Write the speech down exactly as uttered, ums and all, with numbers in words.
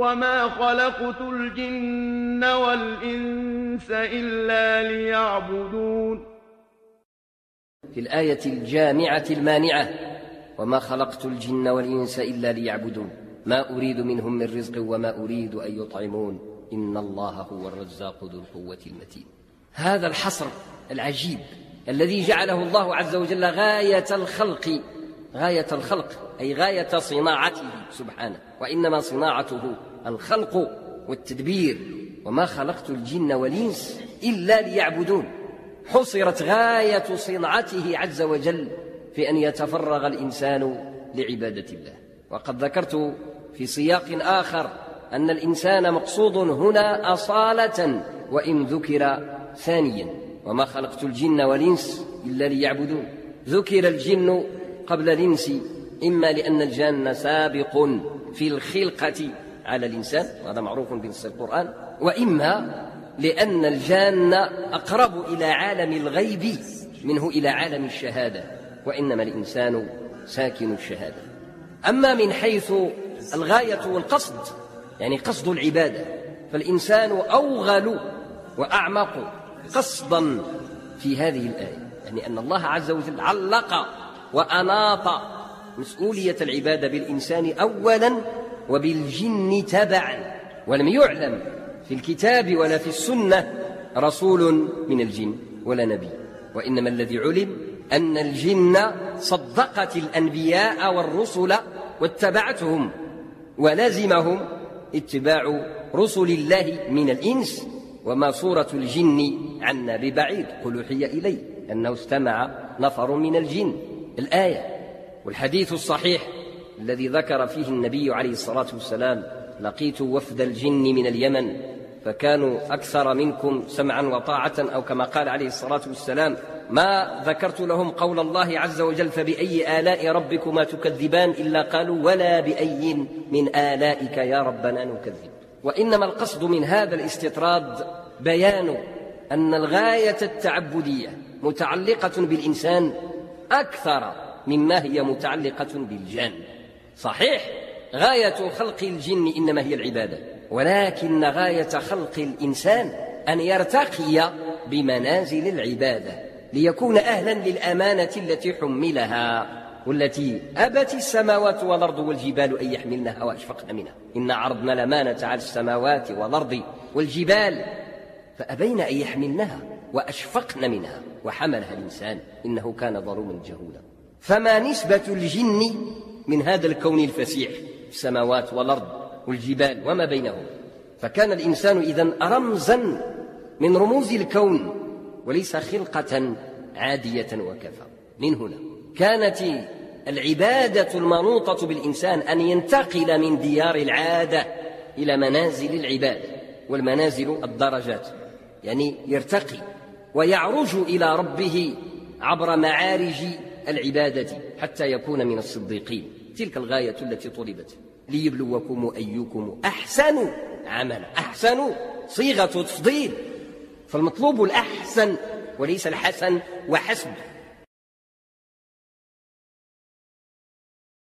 وما خلقت الجن والإنس إلا ليعبدون. في الآية الجامعة المانعة: وما خلقت الجن والإنس إلا ليعبدون ما أريد منهم من رزق وما أريد أن يطعمون إن الله هو الرزاق ذو القوة المتين. هذا الحصر العجيب الذي جعله الله عز وجل غاية الخلق، غاية الخلق أي غاية صناعته سبحانه، وإنما صناعته الخلق والتدبير. وما خلقت الجن والإنس إلا ليعبدون، حصرت غاية صنعته عز وجل في أن يتفرغ الإنسان لعبادة الله. وقد ذكرت في سياق آخر أن الإنسان مقصود هنا أصالة وإن ذكر ثانيا: وما خلقت الجن والإنس إلا ليعبدون. ذكر الجن قبل الإنس إما لأن الجان سابق في الخلقة على الإنسان، وهذا معروف بنص القرآن، وإما لأن الجان أقرب إلى عالم الغيب منه إلى عالم الشهادة، وإنما الإنسان ساكن الشهادة. أما من حيث الغاية والقصد، يعني قصد العبادة، فالإنسان أوغل وأعمق قصدا في هذه الآية، يعني أن الله عز وجل علق وأناط مسؤولية العبادة بالإنسان أولا وبالجن تبعا. ولم يعلم في الكتاب ولا في السنة رسول من الجن ولا نبي، وإنما الذي علم أن الجن صدقت الأنبياء والرسل واتبعتهم، ولازمهم اتباع رسل الله من الإنس. وما صورة الجن عنا ببعيد، قل أوحي إلي أنه استمع نفر من الجن، الآية. والحديث الصحيح الذي ذكر فيه النبي عليه الصلاة والسلام: لقيت وفد الجن من اليمن فكانوا أكثر منكم سمعا وطاعة، أو كما قال عليه الصلاة والسلام: ما ذكرت لهم قول الله عز وجل فبأي آلاء ربكما تكذبان إلا قالوا ولا بأي من آلائك يا ربنا نكذب. وإنما القصد من هذا الاستطراد بيان أن الغاية التعبدية متعلقة بالإنسان أكثر مما هي متعلقة بالجن. صحيح غاية خلق الجن إنما هي العبادة، ولكن غاية خلق الإنسان أن يرتقي بمنازل العبادة ليكون أهلا للأمانة التي حملها، والتي أبت السماوات والأرض والجبال أن يحملنها وأشفقن منها. إن عرضنا الأمانة على السماوات والأرض والجبال فأبين أن يحملنها وأشفقن منها وحملها الإنسان إنه كان ظلوما جهولا. فما نسبة الجن من هذا الكون الفسيح، السماوات والأرض والجبال وما بينهم؟ فكان الإنسان إذن رمزا من رموز الكون وليس خلقة عادية وكفى. من هنا كانت العبادة المنوطة بالإنسان أن ينتقل من ديار العادة إلى منازل العبادة، والمنازل الدرجات، يعني يرتقي ويعرج إلى ربه عبر معارج العبادة حتى يكون من الصديقين. تلك الغاية التي طلبت: ليبلوكم أيكم أحسن عملا. أحسن صيغة تفضيل، فالمطلوب الأحسن وليس الحسن وحسب.